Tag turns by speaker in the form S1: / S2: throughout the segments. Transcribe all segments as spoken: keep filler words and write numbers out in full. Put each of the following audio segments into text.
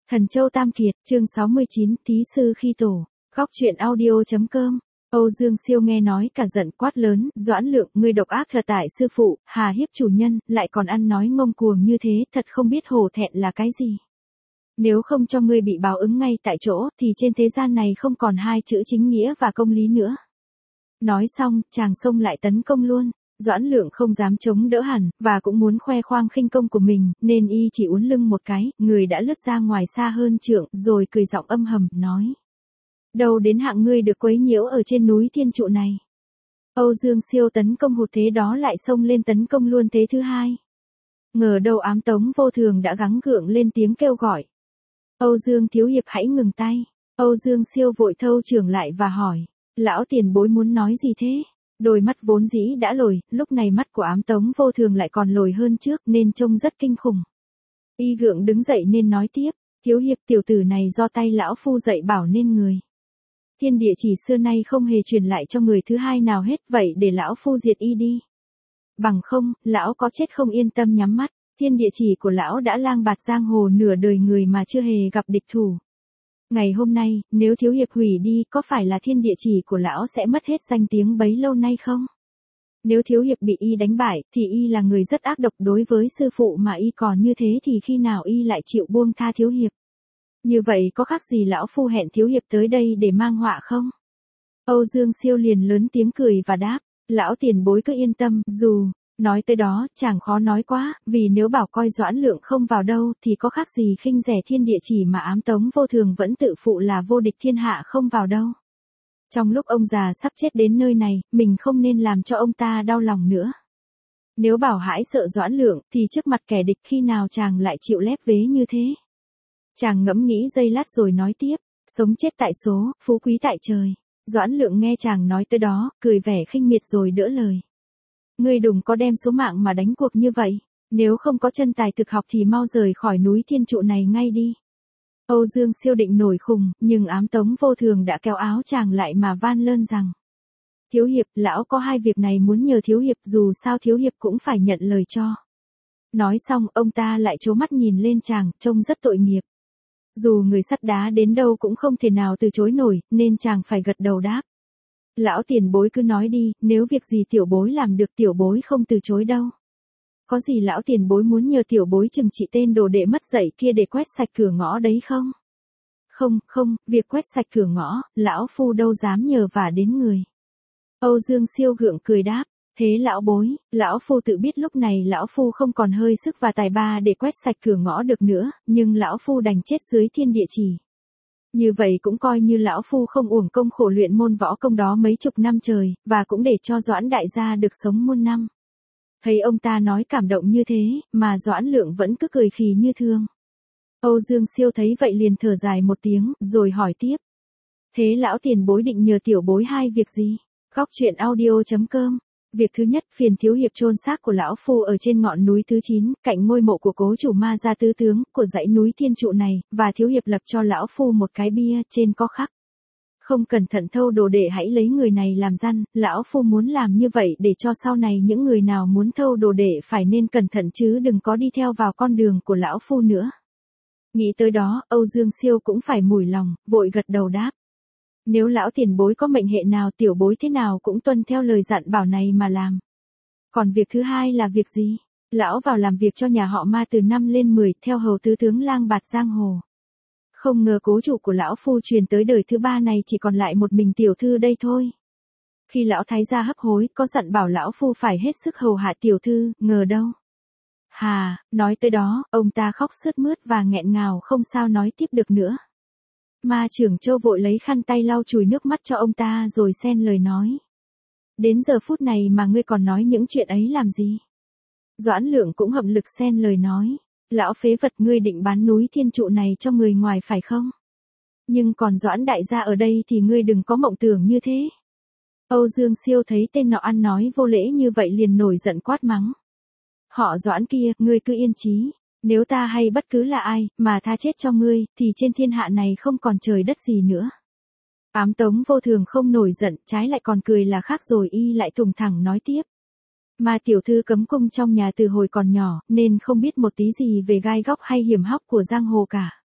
S1: Thần Châu Tam Kiệt, chương sáu mươi chín, thí sư khi tổ, góc truyện audio.com. Âu Dương Siêu nghe nói cả giận quát lớn, Doãn Lượng, ngươi độc ác thật tại sư phụ, hà hiếp chủ nhân, lại còn ăn nói ngông cuồng như thế, thật không biết hổ thẹn là cái gì. Nếu không cho ngươi bị báo ứng ngay tại chỗ, thì trên thế gian này không còn hai chữ chính nghĩa và công lý nữa. Nói xong, chàng xông lại tấn công luôn. Doãn Lượng không dám chống đỡ hẳn, và cũng muốn khoe khoang khinh công của mình, nên y chỉ uốn lưng một cái, người đã lướt ra ngoài xa hơn trượng, rồi cười giọng âm hầm, nói. Đâu đến hạng ngươi được quấy nhiễu ở trên núi thiên trụ này. Âu Dương Siêu tấn công hụt thế đó lại xông lên tấn công luôn thế thứ hai. Ngờ đâu Ám Tống Vô Thường đã gắng gượng lên tiếng kêu gọi. Âu Dương thiếu hiệp hãy ngừng tay. Âu Dương Siêu vội thâu trưởng lại và hỏi. Lão tiền bối muốn nói gì thế? Đôi mắt vốn dĩ đã lồi, lúc này mắt của Ám Tống Vô Thường lại còn lồi hơn trước nên trông rất kinh khủng. Y gượng đứng dậy nên nói tiếp, thiếu hiệp tiểu tử này do tay lão phu dạy bảo nên người. Thiên địa chỉ xưa nay không hề truyền lại cho người thứ hai nào hết, vậy để lão phu diệt y đi. Bằng không, lão có chết không yên tâm nhắm mắt, thiên địa chỉ của lão đã lang bạt giang hồ nửa đời người mà chưa hề gặp địch thủ. Ngày hôm nay, nếu thiếu hiệp hủy đi, có phải là thiên địa chỉ của lão sẽ mất hết danh tiếng bấy lâu nay không? Nếu thiếu hiệp bị y đánh bại, thì y là người rất ác độc đối với sư phụ, mà y còn như thế thì khi nào y lại chịu buông tha thiếu hiệp? Như vậy có khác gì lão phu hẹn thiếu hiệp tới đây để mang họa không? Âu Dương Siêu liền lớn tiếng cười và đáp, lão tiền bối cứ yên tâm, dù... Nói tới đó, chàng khó nói quá, vì nếu bảo coi Doãn Lượng không vào đâu, thì có khác gì khinh rẻ thiên địa chỉ mà Ám Tống Vô Thường vẫn tự phụ là vô địch thiên hạ không vào đâu. Trong lúc ông già sắp chết đến nơi này, mình không nên làm cho ông ta đau lòng nữa. Nếu bảo hãi sợ Doãn Lượng, thì trước mặt kẻ địch khi nào chàng lại chịu lép vế như thế? Chàng ngẫm nghĩ giây lát rồi nói tiếp, sống chết tại số, phú quý tại trời. Doãn Lượng nghe chàng nói tới đó, cười vẻ khinh miệt rồi đỡ lời. Ngươi đừng có đem số mạng mà đánh cuộc như vậy, nếu không có chân tài thực học thì mau rời khỏi núi thiên trụ này ngay đi. Âu Dương Siêu định nổi khùng, nhưng Ám Tống Vô Thường đã kéo áo chàng lại mà van lơn rằng. Thiếu hiệp, lão có hai việc này muốn nhờ thiếu hiệp, dù sao thiếu hiệp cũng phải nhận lời cho. Nói xong, ông ta lại trố mắt nhìn lên chàng, trông rất tội nghiệp. Dù người sắt đá đến đâu cũng không thể nào từ chối nổi, nên chàng phải gật đầu đáp. Lão tiền bối cứ nói đi, nếu việc gì tiểu bối làm được tiểu bối không từ chối đâu. Có gì lão tiền bối muốn nhờ tiểu bối trừng trị tên đồ đệ mất dạy kia để quét sạch cửa ngõ đấy không? Không, không, việc quét sạch cửa ngõ, lão phu đâu dám nhờ vả đến người. Âu Dương Siêu gượng cười đáp, thế lão bối, lão phu tự biết lúc này lão phu không còn hơi sức và tài ba để quét sạch cửa ngõ được nữa, nhưng lão phu đành chết dưới thiên địa chỉ. Như vậy cũng coi như lão phu không uổng công khổ luyện môn võ công đó mấy chục năm trời, và cũng để cho Doãn đại gia được sống muôn năm. Thấy ông ta nói cảm động như thế, mà Doãn Lượng vẫn cứ cười khì như thường. Âu Dương Siêu thấy vậy liền thở dài một tiếng, rồi hỏi tiếp. Thế lão tiền bối định nhờ tiểu bối hai việc gì? Góc truyện audio.com. Việc thứ nhất, phiền thiếu hiệp chôn xác của lão phu ở trên ngọn núi thứ chín, cạnh ngôi mộ của cố chủ Ma Gia tứ tướng của dãy núi thiên trụ này, và thiếu hiệp lập cho lão phu một cái bia, trên có khắc. Không cẩn thận thâu đồ đệ hãy lấy người này làm răn, lão phu muốn làm như vậy để cho sau này những người nào muốn thâu đồ đệ phải nên cẩn thận chứ đừng có đi theo vào con đường của lão phu nữa. Nghĩ tới đó, Âu Dương Siêu cũng phải mủi lòng, vội gật đầu đáp. Nếu lão tiền bối có mệnh hệ nào tiểu bối thế nào cũng tuân theo lời dặn bảo này mà làm. Còn việc thứ hai là việc gì? Lão vào làm việc cho nhà họ Ma từ năm lên mười, theo hầu tứ tướng lang bạt giang hồ. Không ngờ cố chủ của lão phu truyền tới đời thứ ba này chỉ còn lại một mình tiểu thư đây thôi. Khi lão thái gia hấp hối, có dặn bảo lão phu phải hết sức hầu hạ tiểu thư, ngờ đâu. Hà, nói tới đó, ông ta khóc sướt mướt và nghẹn ngào không sao nói tiếp được nữa. Ma Trưởng Châu vội lấy khăn tay lau chùi nước mắt cho ông ta rồi xen lời nói. Đến giờ phút này mà ngươi còn nói những chuyện ấy làm gì? Doãn Lượng cũng hậm lực xen lời nói. Lão phế vật, ngươi định bán núi thiên trụ này cho người ngoài phải không? Nhưng còn Doãn đại gia ở đây thì ngươi đừng có mộng tưởng như thế. Âu Dương Siêu thấy tên nọ ăn nói vô lễ như vậy liền nổi giận quát mắng. Họ Doãn kia, ngươi cứ yên chí. Nếu ta hay bất cứ là ai, mà tha chết cho ngươi, thì trên thiên hạ này không còn trời đất gì nữa. Ám Tống Vô Thường không nổi giận, trái lại còn cười là khác rồi y lại thùng thẳng nói tiếp. Mà tiểu thư cấm cung trong nhà từ hồi còn nhỏ, nên không biết một tí gì về gai góc hay hiểm hóc của giang hồ cả.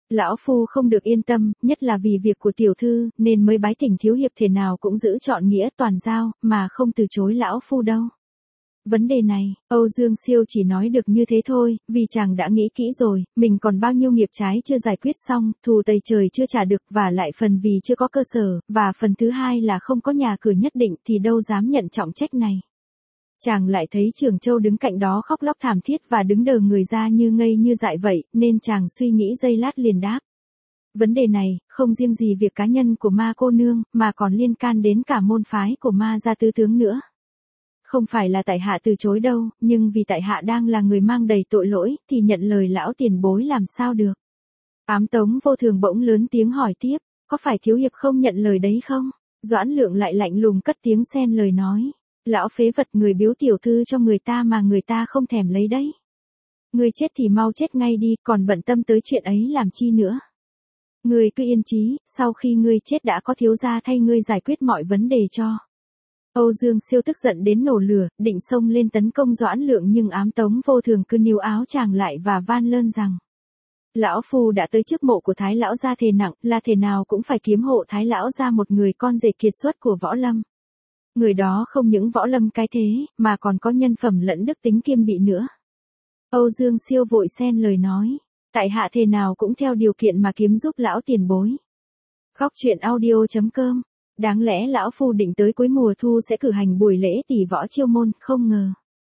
S1: Lão phu không được yên tâm, nhất là vì việc của tiểu thư, nên mới bái thỉnh thiếu hiệp thể nào cũng giữ trọn nghĩa toàn giao, mà không từ chối lão phu đâu. Vấn đề này, Âu Dương Siêu chỉ nói được như thế thôi, vì chàng đã nghĩ kỹ rồi, mình còn bao nhiêu nghiệp trái chưa giải quyết xong, thù tây trời chưa trả được, và lại phần vì chưa có cơ sở, và phần thứ hai là không có nhà cửa nhất định thì đâu dám nhận trọng trách này. Chàng lại thấy Trường Châu đứng cạnh đó khóc lóc thảm thiết và đứng đờ người ra như ngây như dại vậy, nên chàng suy nghĩ giây lát liền đáp. Vấn đề này, không riêng gì việc cá nhân của ma cô nương, mà còn liên can đến cả môn phái của ma gia tứ tướng nữa. Không phải là tại hạ từ chối đâu, nhưng vì tại hạ đang là người mang đầy tội lỗi, thì nhận lời lão tiền bối làm sao được. Ám Tống Vô Thường bỗng lớn tiếng hỏi tiếp, có phải thiếu hiệp không nhận lời đấy không? Doãn Lượng lại lạnh lùng cất tiếng xen lời nói. Lão phế vật, người biếu tiểu thư cho người ta mà người ta không thèm lấy đấy. Người chết thì mau chết ngay đi, còn bận tâm tới chuyện ấy làm chi nữa. Người cứ yên chí, sau khi ngươi chết đã có thiếu gia thay ngươi giải quyết mọi vấn đề cho. Âu Dương Siêu tức giận đến nổ lửa, định xông lên tấn công Doãn Lượng, nhưng Ám Tống Vô Thường cứ níu áo chàng lại và van lơn rằng. Lão phu đã tới trước mộ của Thái lão gia thề nặng, là thể nào cũng phải kiếm hộ Thái lão gia một người con rể kiệt xuất của võ lâm. Người đó không những võ lâm cái thế, mà còn có nhân phẩm lẫn đức tính kiêm bị nữa. Âu Dương Siêu vội xen lời nói, tại hạ thề nào cũng theo điều kiện mà kiếm giúp lão tiền bối. Góc truyện audio chấm com. Đáng lẽ lão phu định tới cuối mùa thu sẽ cử hành buổi lễ tỷ võ chiêu môn, không ngờ.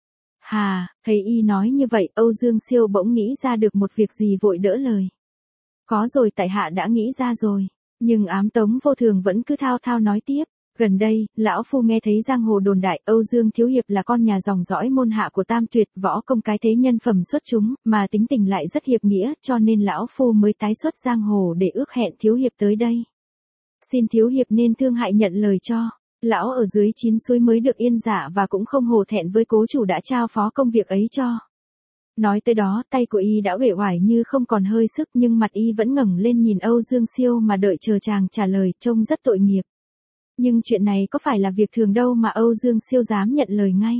S1: Hà, thấy y nói như vậy, Âu Dương Siêu bỗng nghĩ ra được một việc gì vội đỡ lời. Có rồi, tại hạ đã nghĩ ra rồi. Nhưng Ám Tống Vô Thường vẫn cứ thao thao nói tiếp. Gần đây, lão phu nghe thấy giang hồ đồn đại Âu Dương thiếu hiệp là con nhà dòng dõi môn hạ của Tam Tuyệt, võ công cái thế nhân phẩm xuất chúng, mà tính tình lại rất hiệp nghĩa, cho nên lão phu mới tái xuất giang hồ để ước hẹn thiếu hiệp tới đây. Xin thiếu hiệp nên thương hại nhận lời cho. Lão ở dưới chín suối mới được yên dạ và cũng không hổ thẹn với cố chủ đã trao phó công việc ấy cho. Nói tới đó, tay của y đã uể oải như không còn hơi sức, nhưng mặt y vẫn ngẩng lên nhìn Âu Dương Siêu mà đợi chờ chàng trả lời, trông rất tội nghiệp. Nhưng chuyện này có phải là việc thường đâu mà Âu Dương Siêu dám nhận lời ngay.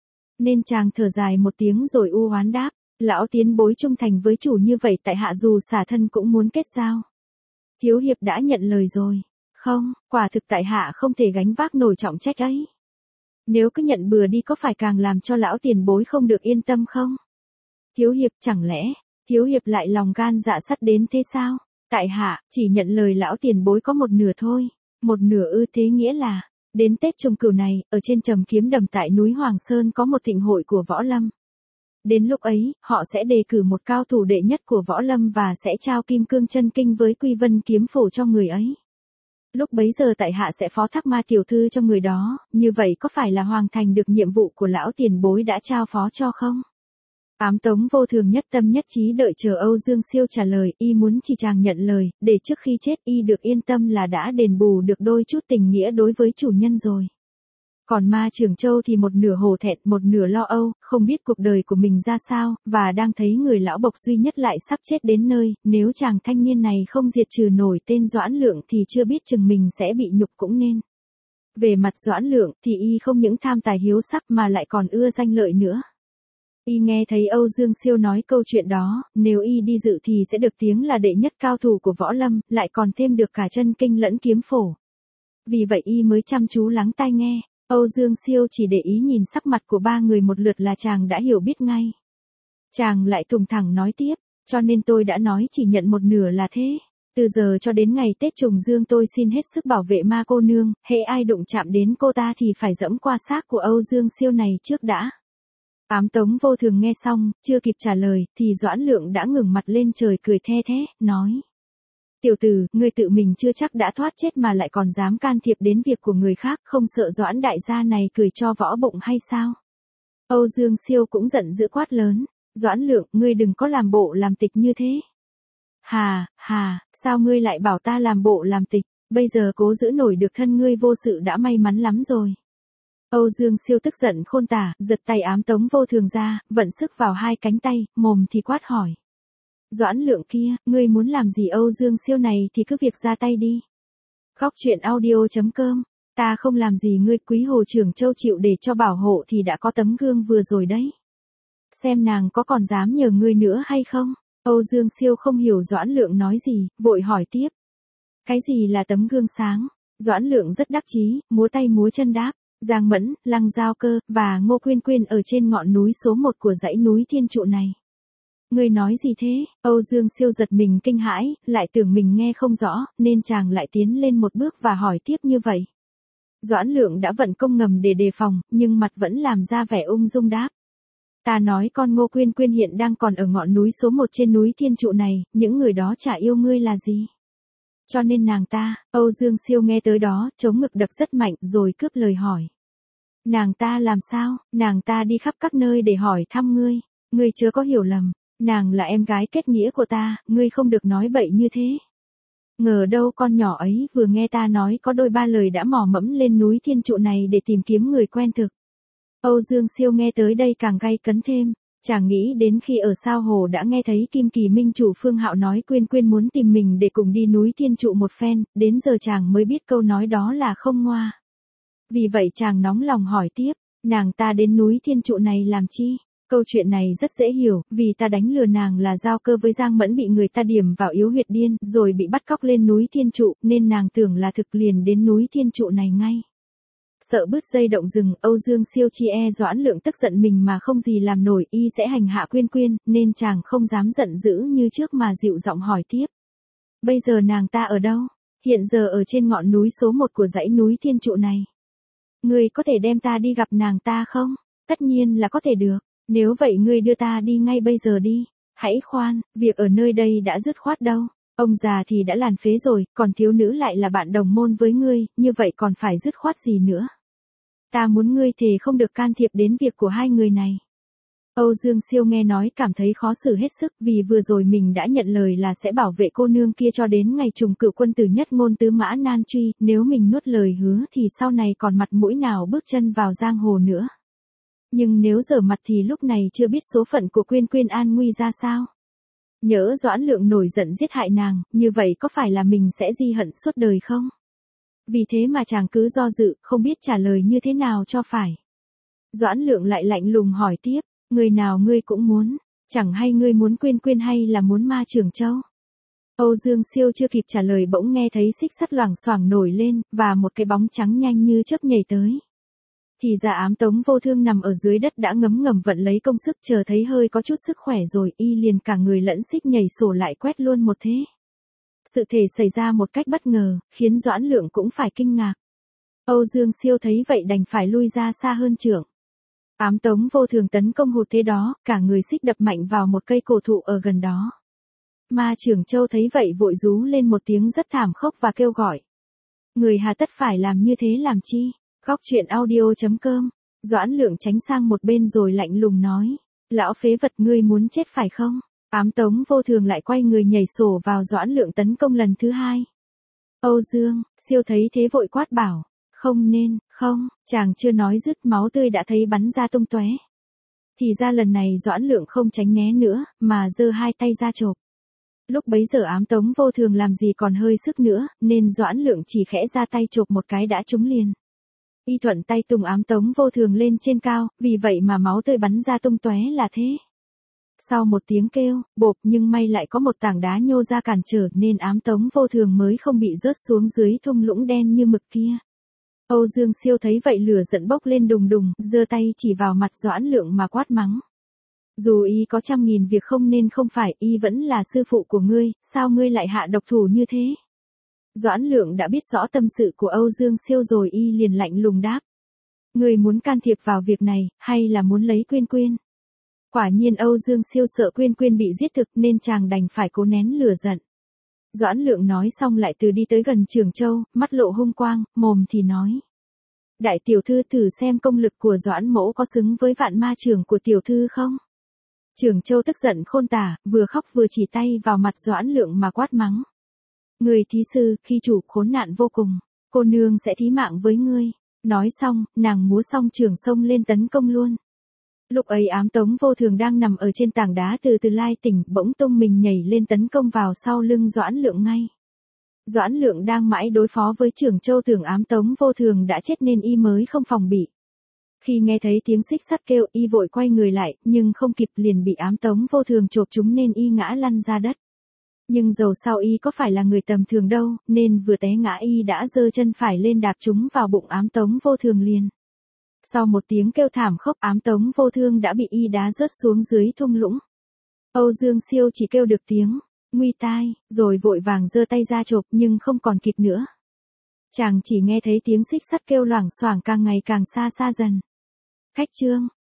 S1: Nên chàng thở dài một tiếng rồi u oán đáp, lão tiến bối trung thành với chủ như vậy, tại hạ dù xả thân cũng muốn kết giao. Thiếu hiệp đã nhận lời rồi. Không, quả thực tại hạ không thể gánh vác nổi trọng trách ấy. Nếu cứ nhận bừa đi có phải càng làm cho lão tiền bối không được yên tâm không? Thiếu hiệp, chẳng lẽ, thiếu hiệp lại lòng gan dạ sắt đến thế sao? Tại hạ, chỉ nhận lời lão tiền bối có một nửa thôi. Một nửa ư? Thế nghĩa là, đến Tết Trùng Cửu này, ở trên Trầm Kiếm Đầm tại núi Hoàng Sơn có một thịnh hội của võ lâm. Đến lúc ấy, họ sẽ đề cử một cao thủ đệ nhất của võ lâm và sẽ trao kim cương chân kinh với Quy Vân kiếm phổ cho người ấy. Lúc bấy giờ tại hạ sẽ phó thác ma tiểu thư cho người đó, như vậy có phải là hoàn thành được nhiệm vụ của lão tiền bối đã trao phó cho không? Ám Tống Vô Thường nhất tâm nhất trí đợi chờ Âu Dương Siêu trả lời, y muốn chỉ chàng nhận lời, để trước khi chết y được yên tâm là đã đền bù được đôi chút tình nghĩa đối với chủ nhân rồi. Còn ma Trường Châu thì một nửa hổ thẹn, một nửa lo âu, không biết cuộc đời của mình ra sao, và đang thấy người lão bộc duy nhất lại sắp chết đến nơi, nếu chàng thanh niên này không diệt trừ nổi tên Doãn Lượng thì chưa biết chừng mình sẽ bị nhục cũng nên. Về mặt Doãn Lượng thì y không những tham tài hiếu sắc mà lại còn ưa danh lợi nữa. Y nghe thấy Âu Dương Siêu nói câu chuyện đó, nếu y đi dự thì sẽ được tiếng là đệ nhất cao thủ của võ lâm, lại còn thêm được cả chân kinh lẫn kiếm phổ. Vì vậy y mới chăm chú lắng tai nghe. Âu Dương Siêu chỉ để ý nhìn sắc mặt của ba người một lượt là chàng đã hiểu biết ngay. Chàng lại thùng thẳng nói tiếp, cho nên tôi đã nói chỉ nhận một nửa là thế. Từ giờ cho đến ngày Tết Trùng Dương tôi xin hết sức bảo vệ ma cô nương, hễ ai đụng chạm đến cô ta thì phải dẫm qua xác của Âu Dương Siêu này trước đã. Ám Tống Vô Thường nghe xong, chưa kịp trả lời, thì Doãn Lượng đã ngẩng mặt lên trời cười the thé, nói. Tiểu tử, ngươi tự mình chưa chắc đã thoát chết mà lại còn dám can thiệp đến việc của người khác, không sợ Doãn đại gia này cười cho võ bụng hay sao? Âu Dương Siêu cũng giận dữ quát lớn, Doãn Lượng, ngươi đừng có làm bộ làm tịch như thế. Hà, hà, sao ngươi lại bảo ta làm bộ làm tịch, bây giờ cố giữ nổi được thân ngươi vô sự đã may mắn lắm rồi. Âu Dương Siêu tức giận khôn tả, giật tay Ám Tống Vô Thường ra, vận sức vào hai cánh tay, mồm thì quát hỏi. Doãn Lượng kia, ngươi muốn làm gì Âu Dương Siêu này thì cứ việc ra tay đi. Góc truyện audio chấm com, ta không làm gì ngươi, Quý Hồ Trường Châu chịu để cho bảo hộ thì đã có tấm gương vừa rồi đấy. Xem nàng có còn dám nhờ ngươi nữa hay không? Âu Dương Siêu không hiểu Doãn Lượng nói gì, vội hỏi tiếp. Cái gì là tấm gương sáng? Doãn Lượng rất đắc chí, múa tay múa chân đáp. Giang Mẫn, Lăng Giao Cơ, và Ngô Quyên Quyên ở trên ngọn núi số một của dãy núi Thiên Trụ này. Ngươi nói gì thế? Âu Dương Siêu giật mình kinh hãi, lại tưởng mình nghe không rõ, nên chàng lại tiến lên một bước và hỏi tiếp như vậy. Doãn Lượng đã vận công ngầm để đề phòng, nhưng mặt vẫn làm ra vẻ ung dung đáp. Ta nói con Ngô Quyên Quyên hiện đang còn ở ngọn núi số một trên núi Thiên Trụ này, những người đó chả yêu ngươi là gì. Cho nên nàng ta, Âu Dương Siêu nghe tới đó, chống ngực đập rất mạnh rồi cướp lời hỏi. Nàng ta làm sao? Nàng ta đi khắp các nơi để hỏi thăm ngươi. Ngươi chớ có hiểu lầm, nàng là em gái kết nghĩa của ta, ngươi không được nói bậy như thế. Ngờ đâu con nhỏ ấy vừa nghe ta nói có đôi ba lời đã mò mẫm lên núi Thiên Trụ này để tìm kiếm người quen thực. Âu Dương Siêu nghe tới đây càng gay cấn thêm. Chàng nghĩ đến khi ở Sao Hồ đã nghe thấy Kim Kỳ Minh chủ Phương Hạo nói Quyên Quyên muốn tìm mình để cùng đi núi Thiên Trụ một phen, đến giờ chàng mới biết câu nói đó là không ngoa. Vì vậy chàng nóng lòng hỏi tiếp, nàng ta đến núi Thiên Trụ này làm chi? Câu chuyện này rất dễ hiểu, vì ta đánh lừa nàng là Giao Cơ với Giang Mẫn bị người ta điểm vào yếu huyệt điên, rồi bị bắt cóc lên núi Thiên Trụ, nên nàng tưởng là thực liền đến núi Thiên Trụ này ngay. Sợ bứt dây động rừng, Âu Dương Siêu chi e Doãn Lượng tức giận mình mà không gì làm nổi, y sẽ hành hạ Quyên Quyên, nên chàng không dám giận dữ như trước mà dịu giọng hỏi tiếp. Bây giờ nàng ta ở đâu? Hiện giờ ở trên ngọn núi số một của dãy núi Thiên Trụ này. Ngươi có thể đem ta đi gặp nàng ta không? Tất nhiên là có thể được. Nếu vậy ngươi đưa ta đi ngay bây giờ đi. Hãy khoan, việc ở nơi đây đã dứt khoát đâu. Ông già thì đã làn phế rồi, còn thiếu nữ lại là bạn đồng môn với ngươi, như vậy còn phải dứt khoát gì nữa. Ta muốn ngươi thề không được can thiệp đến việc của hai người này. Âu Dương Siêu nghe nói cảm thấy khó xử hết sức, vì vừa rồi mình đã nhận lời là sẽ bảo vệ cô nương kia cho đến ngày trùng cửu quân tử nhất ngôn tứ mã nan truy, nếu mình nuốt lời hứa thì sau này còn mặt mũi nào bước chân vào giang hồ nữa. Nhưng nếu dở mặt thì lúc này chưa biết số phận của Quyên Quyên an nguy ra sao. Nhỡ Doãn Lượng nổi giận giết hại nàng, như vậy có phải là mình sẽ di hận suốt đời không? Vì thế mà chàng cứ do dự, không biết trả lời như thế nào cho phải. Doãn Lượng lại lạnh lùng hỏi tiếp, người nào ngươi cũng muốn, chẳng hay ngươi muốn Quyên Quyên hay là muốn Ma Trường Châu? Âu Dương Siêu chưa kịp trả lời bỗng nghe thấy xích sắt loảng xoảng nổi lên, và một cái bóng trắng nhanh như chớp nhảy tới. Thì ra Ám Tống Vô Thương nằm ở dưới đất đã ngấm ngầm vận lấy công sức, chờ thấy hơi có chút sức khỏe rồi, y liền cả người lẫn xích nhảy sổ lại quét luôn một thế. Sự thể xảy ra một cách bất ngờ, khiến Doãn Lượng cũng phải kinh ngạc. Âu Dương Siêu thấy vậy đành phải lui ra xa hơn trượng. Ám Tống Vô Thường tấn công hụt thế đó, cả người xích đập mạnh vào một cây cổ thụ ở gần đó. Ma Trường Châu thấy vậy vội rú lên một tiếng rất thảm khốc và kêu gọi. Người hà tất phải làm như thế làm chi? Góc truyện audio chấm com. Doãn Lượng tránh sang một bên rồi lạnh lùng nói. Lão phế vật, ngươi muốn chết phải không? Ám Tống Vô Thường lại quay người nhảy sổ vào Doãn Lượng tấn công lần thứ hai. Âu Dương Siêu thấy thế vội quát bảo. Không nên, không, chàng chưa nói dứt máu tươi đã thấy bắn ra tung tóe. Thì ra lần này Doãn Lượng không tránh né nữa, mà giơ hai tay ra chộp. Lúc bấy giờ Ám Tống Vô Thường làm gì còn hơi sức nữa, nên Doãn Lượng chỉ khẽ ra tay chộp một cái đã trúng liền. Y thuận tay tung Ám Tống Vô Thường lên trên cao, vì vậy mà máu tươi bắn ra tung tóe là thế. Sau một tiếng kêu, bộp, nhưng may lại có một tảng đá nhô ra cản trở nên Ám Tống Vô Thường mới không bị rớt xuống dưới thung lũng đen như mực kia. Âu Dương Siêu thấy vậy lửa giận bốc lên đùng đùng, giơ tay chỉ vào mặt Doãn Lượng mà quát mắng. Dù y có trăm nghìn việc không nên không phải, y vẫn là sư phụ của ngươi, sao ngươi lại hạ độc thủ như thế? Doãn Lượng đã biết rõ tâm sự của Âu Dương Siêu rồi, y liền lạnh lùng đáp. Ngươi muốn can thiệp vào việc này, hay là muốn lấy Quyên Quyên? Quả nhiên Âu Dương Siêu sợ Quyên Quyên bị giết thực nên chàng đành phải cố nén lửa giận. Doãn Lượng nói xong lại từ đi tới gần Trường Châu, mắt lộ hung quang, mồm thì nói. Đại tiểu thư thử xem công lực của Doãn mỗ có xứng với vạn ma trưởng của tiểu thư không? Trường Châu tức giận khôn tả, vừa khóc vừa chỉ tay vào mặt Doãn Lượng mà quát mắng. Người thí sư, khi chủ khốn nạn vô cùng, cô nương sẽ thí mạng với ngươi. Nói xong, nàng múa xong trường xông lên tấn công luôn. Lúc ấy Ám Tống Vô Thường đang nằm ở trên tảng đá từ từ lai tỉnh, bỗng tung mình nhảy lên tấn công vào sau lưng Doãn Lượng ngay. Doãn Lượng đang mãi đối phó với Trường Châu tưởng Ám Tống Vô Thường đã chết nên y mới không phòng bị. Khi nghe thấy tiếng xích sắt kêu, y vội quay người lại, nhưng không kịp, liền bị ám tống vô thường chộp trúng nên y ngã lăn ra đất. Nhưng dầu sao y có phải là người tầm thường đâu, nên vừa té ngã y đã giơ chân phải lên đạp trúng vào bụng ám tống vô thường liền. Sau một tiếng kêu thảm khốc, ám tống vô thương đã bị y đá rớt xuống dưới thung lũng. Âu Dương Siêu chỉ kêu được tiếng nguy tai, rồi vội vàng giơ tay ra chộp nhưng không còn kịp nữa. Chàng chỉ nghe thấy tiếng xích sắt kêu loảng xoảng càng ngày càng xa xa dần. Khách trương,